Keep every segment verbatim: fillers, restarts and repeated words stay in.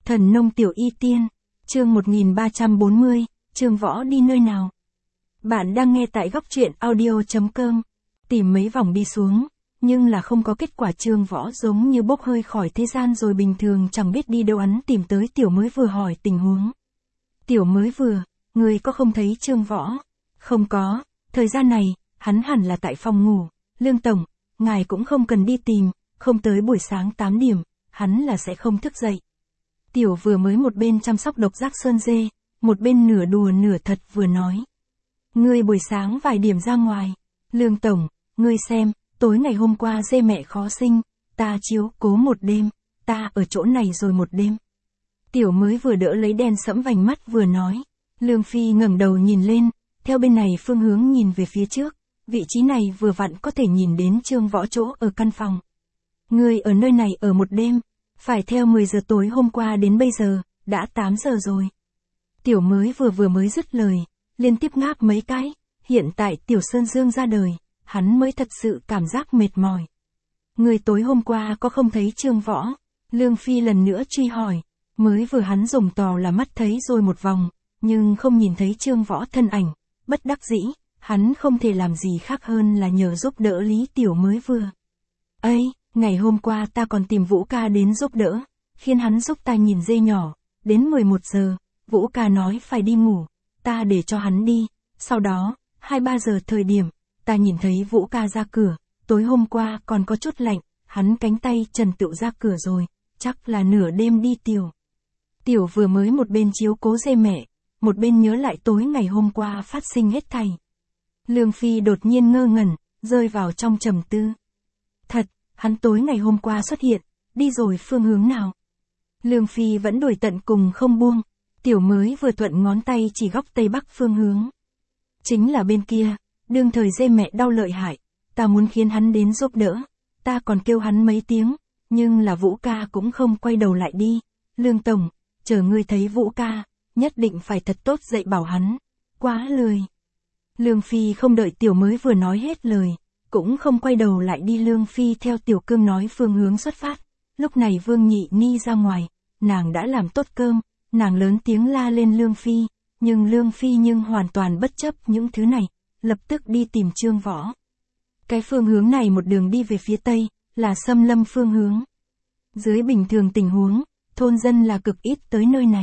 Thần nông tiểu y tiên, chương một nghìn ba trăm bốn mươi, Trương Võ đi nơi nào? Bạn đang nghe tại góc truyện audio chấm com. Tìm mấy vòng đi xuống, nhưng là không có kết quả. Trương Võ giống như bốc hơi khỏi thế gian rồi, bình thường chẳng biết đi đâu. Hắn tìm tới Tiểu Mới Vừa hỏi tình huống. Tiểu Mới Vừa, người có không thấy Trương Võ? Không có, thời gian này, hắn hẳn là tại phòng ngủ. Lương Tổng, ngài cũng không cần đi tìm, không tới buổi sáng tám điểm, hắn là sẽ không thức dậy. Tiểu Vừa Mới một bên chăm sóc độc giác sơn dê, một bên nửa đùa nửa thật vừa nói. Ngươi buổi sáng vài điểm ra ngoài. Lương Tổng, ngươi xem, tối ngày hôm qua dê mẹ khó sinh, ta chiếu cố một đêm, ta ở chỗ này rồi một đêm. Tiểu Mới Vừa đỡ lấy đen sẫm vành mắt vừa nói. Lương Phi ngẩng đầu nhìn lên, theo bên này phương hướng nhìn về phía trước, vị trí này vừa vặn có thể nhìn đến Trương Võ chỗ ở căn phòng. Ngươi ở nơi này ở một đêm, phải theo mười giờ tối hôm qua đến bây giờ, đã tám giờ rồi. Tiểu Mới Vừa vừa mới dứt lời, liên tiếp ngáp mấy cái, hiện tại Tiểu Sơn Dương ra đời, hắn mới thật sự cảm giác mệt mỏi. Người tối hôm qua có không thấy Trương Võ? Lương Phi lần nữa truy hỏi. Mới vừa hắn dùng tò là mắt thấy rồi một vòng, nhưng không nhìn thấy Trương Võ thân ảnh, bất đắc dĩ, hắn không thể làm gì khác hơn là nhờ giúp đỡ Lý Tiểu Mới Vừa. Ây, ngày hôm qua ta còn tìm Vũ ca đến giúp đỡ, khiến hắn giúp ta nhìn dê nhỏ, đến mười một giờ, Vũ ca nói phải đi ngủ, ta để cho hắn đi, sau đó, hai ba giờ thời điểm, ta nhìn thấy Vũ ca ra cửa, tối hôm qua còn có chút lạnh, hắn cánh tay trần tựu ra cửa rồi, chắc là nửa đêm đi Tiểu. Tiểu Vừa Mới một bên chiếu cố dê mẹ, một bên nhớ lại tối ngày hôm qua phát sinh hết thảy. Lương Phi đột nhiên ngơ ngẩn, rơi vào trong trầm tư. Thật, hắn tối ngày hôm qua xuất hiện, đi rồi phương hướng nào? Lương Phi vẫn đuổi tận cùng không buông, Tiểu Mới Vừa thuận ngón tay chỉ góc tây bắc phương hướng. Chính là bên kia, đương thời dê mẹ đau lợi hại, ta muốn khiến hắn đến giúp đỡ, ta còn kêu hắn mấy tiếng, nhưng là Vũ ca cũng không quay đầu lại đi. Lương Tổng, chờ ngươi thấy Vũ ca, nhất định phải thật tốt dạy bảo hắn, quá lười. Lương Phi không đợi Tiểu Mới Vừa nói hết lời, cũng không quay đầu lại đi. Lương Phi theo Tiểu Cương nói phương hướng xuất phát, lúc này Vương Nhị Ni ra ngoài, nàng đã làm tốt cơm, nàng lớn tiếng la lên Lương Phi, nhưng Lương Phi nhưng hoàn toàn bất chấp những thứ này, lập tức đi tìm Trương Võ. Cái phương hướng này một đường đi về phía tây, là xâm lâm phương hướng. Dưới bình thường tình huống, thôn dân là cực ít tới nơi này.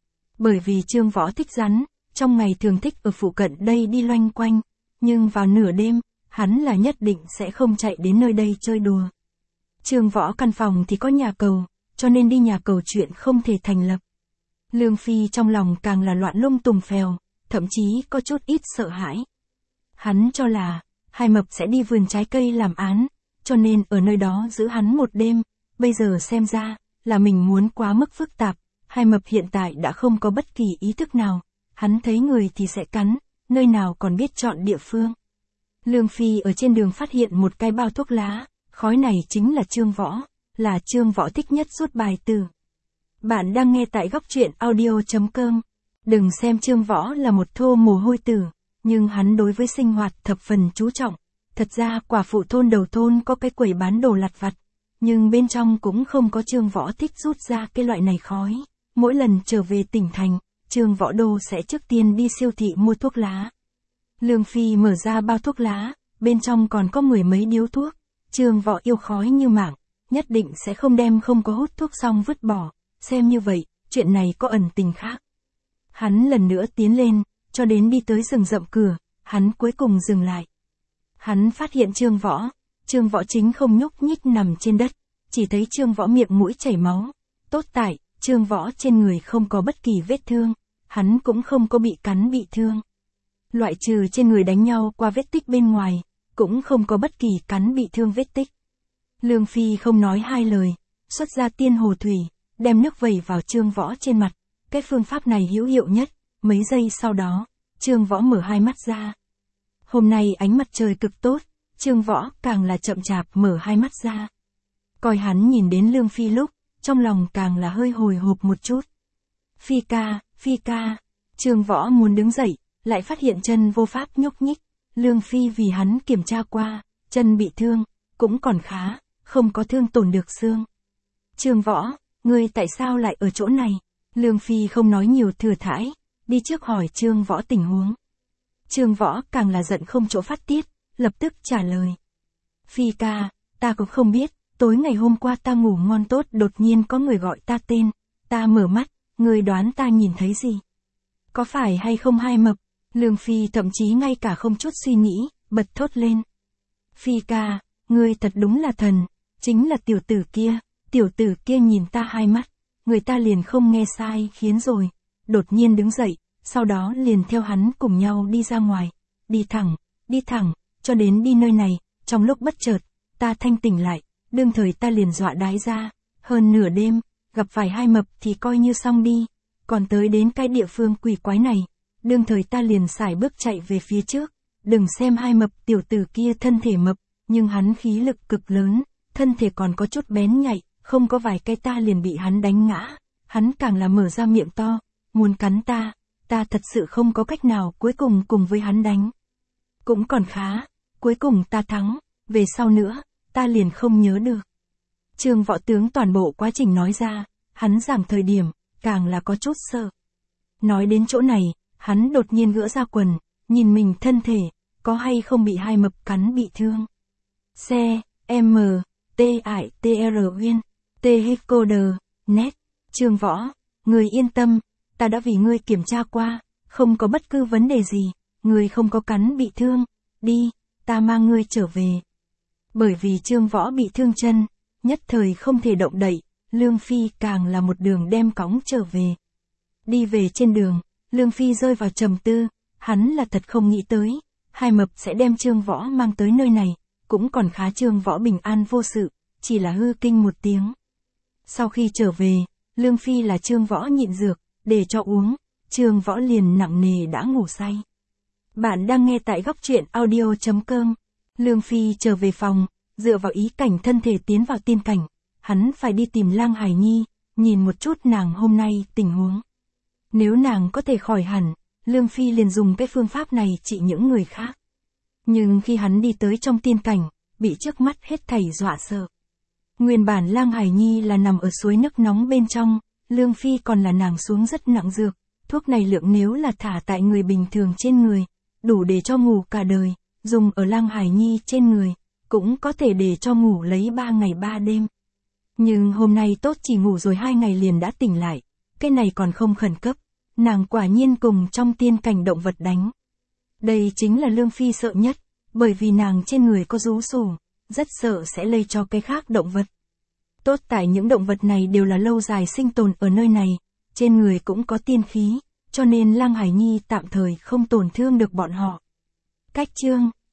Bởi vì Trương Võ thích rắn, trong ngày thường thích ở phụ cận đây đi loanh quanh, nhưng vào nửa đêm, hắn là nhất định sẽ không chạy đến nơi đây chơi đùa. Trương Võ căn phòng thì có nhà cầu, cho nên đi nhà cầu chuyện không thể thành lập. Lương Phi trong lòng càng là loạn lung tùng phèo, thậm chí có chút ít sợ hãi. Hắn cho là, Hai Mập sẽ đi vườn trái cây làm án, cho nên ở nơi đó giữ hắn một đêm, bây giờ xem ra, là mình muốn quá mức phức tạp. Hai Mập hiện tại đã không có bất kỳ ý thức nào, hắn thấy người thì sẽ cắn, nơi nào còn biết chọn địa phương. Lương Phi ở trên đường phát hiện một cái bao thuốc lá, khói này chính là Trương Võ, là Trương Võ thích nhất rút bài từ. Bạn đang nghe tại góc truyện audio chấm com. Đừng xem Trương Võ là một thô mồ hôi tử, nhưng hắn đối với sinh hoạt thập phần chú trọng. Thật ra quả phụ thôn đầu thôn có cái quầy bán đồ lặt vặt, nhưng bên trong cũng không có Trương Võ thích rút ra cái loại này khói. Mỗi lần trở về tỉnh thành, Trương Võ Đô sẽ trước tiên đi siêu thị mua thuốc lá. Lương Phi mở ra bao thuốc lá, bên trong còn có mười mấy điếu thuốc. Trương Võ yêu khói như mạng, nhất định sẽ không đem không có hút thuốc xong vứt bỏ. Xem như vậy, chuyện này có ẩn tình khác. Hắn lần nữa tiến lên, cho đến đi tới rừng rậm cửa, hắn cuối cùng dừng lại. Hắn phát hiện Trương Võ, Trương Võ chính không nhúc nhích nằm trên đất, chỉ thấy Trương Võ miệng mũi chảy máu. Tốt tại, Trương Võ trên người không có bất kỳ vết thương, hắn cũng không có bị cắn bị thương. Loại trừ trên người đánh nhau qua vết tích bên ngoài, cũng không có bất kỳ cắn bị thương vết tích. Lương Phi không nói hai lời, xuất ra tiên hồ thủy, đem nước vẩy vào Trương Võ trên mặt. Cái phương pháp này hữu hiệu nhất. Mấy giây sau đó, Trương Võ mở hai mắt ra. Hôm nay ánh mặt trời cực tốt, Trương Võ càng là chậm chạp mở hai mắt ra. Coi hắn nhìn đến Lương Phi lúc, trong lòng càng là hơi hồi hộp một chút. Phi ca, Phi ca, Trương Võ muốn đứng dậy, lại phát hiện chân vô pháp nhúc nhích. Lương Phi vì hắn kiểm tra qua, chân bị thương, cũng còn khá, không có thương tổn được xương. Trương Võ, ngươi tại sao lại ở chỗ này? Lương Phi không nói nhiều thừa thãi, đi trước hỏi Trương Võ tình huống. Trương Võ càng là giận không chỗ phát tiết, lập tức trả lời. Phi ca, ta cũng không biết, tối ngày hôm qua ta ngủ ngon tốt đột nhiên có người gọi ta tên, ta mở mắt, ngươi đoán ta nhìn thấy gì? Có phải hay không Hai Mập? Lương Phi thậm chí ngay cả không chút suy nghĩ, bật thốt lên. Phi ca, ngươi thật đúng là thần, chính là tiểu tử kia, tiểu tử kia nhìn ta hai mắt, người ta liền không nghe sai khiến rồi, đột nhiên đứng dậy, sau đó liền theo hắn cùng nhau đi ra ngoài, đi thẳng, đi thẳng, cho đến đi nơi này, trong lúc bất chợt, ta thanh tỉnh lại, đương thời ta liền dọa đái ra, hơn nửa đêm, gặp phải Hai Mập thì coi như xong đi, còn tới đến cái địa phương quỷ quái này, đương thời ta liền sải bước chạy về phía trước, đừng xem Hai Mập tiểu tử kia thân thể mập, nhưng hắn khí lực cực lớn, thân thể còn có chút bén nhạy, không có vài cái ta liền bị hắn đánh ngã, hắn càng là mở ra miệng to, muốn cắn ta, ta thật sự không có cách nào cuối cùng cùng với hắn đánh. Cũng còn khá, cuối cùng ta thắng, về sau nữa, ta liền không nhớ được. Trương Võ tướng toàn bộ quá trình nói ra, hắn giảng thời điểm, càng là có chút sợ. Nói đến chỗ này, hắn đột nhiên gỡ ra quần, nhìn mình thân thể, có hay không bị Hai Mập cắn bị thương. Xe, M, T I T R Uyên, T Hecoder, net, Trương Võ, người yên tâm, ta đã vì ngươi kiểm tra qua, không có bất cứ vấn đề gì, ngươi không có cắn bị thương, đi, ta mang ngươi trở về. Bởi vì Trương Võ bị thương chân, nhất thời không thể động đậy, Lương Phi càng là một đường đem cõng trở về. Đi về trên đường, Lương Phi rơi vào trầm tư, hắn là thật không nghĩ tới, Hai Mập sẽ đem Trương Võ mang tới nơi này, cũng còn khá Trương Võ bình an vô sự, chỉ là hư kinh một tiếng. Sau khi trở về, Lương Phi là Trương Võ nhịn dược, để cho uống, Trương Võ liền nặng nề đã ngủ say. Bạn đang nghe tại góc truyện audio chấm com. Lương Phi trở về phòng, dựa vào ý cảnh thân thể tiến vào tiên cảnh, hắn phải đi tìm Lang Hải Nhi, nhìn một chút nàng hôm nay tình huống. Nếu nàng có thể khỏi hẳn, Lương Phi liền dùng cái phương pháp này trị những người khác. Nhưng khi hắn đi tới trong tiên cảnh, bị trước mắt hết thảy dọa sợ. Nguyên bản Lang Hải Nhi là nằm ở suối nước nóng bên trong, Lương Phi còn là nàng xuống rất nặng dược, thuốc này lượng nếu là thả tại người bình thường trên người, đủ để cho ngủ cả đời, dùng ở Lang Hải Nhi trên người, cũng có thể để cho ngủ lấy ba ngày ba đêm. Nhưng hôm nay tốt chỉ ngủ rồi hai ngày liền đã tỉnh lại, cái này còn không khẩn cấp, nàng quả nhiên cùng trong tiên cảnh động vật đánh. Đây chính là Lương Phi sợ nhất, bởi vì nàng trên người có rú sủ, rất sợ sẽ lây cho cái khác động vật. Tốt tại những động vật này đều là lâu dài sinh tồn ở nơi này, trên người cũng có tiên khí, cho nên Lang Hải Nhi tạm thời không tổn thương được bọn họ. Cách chương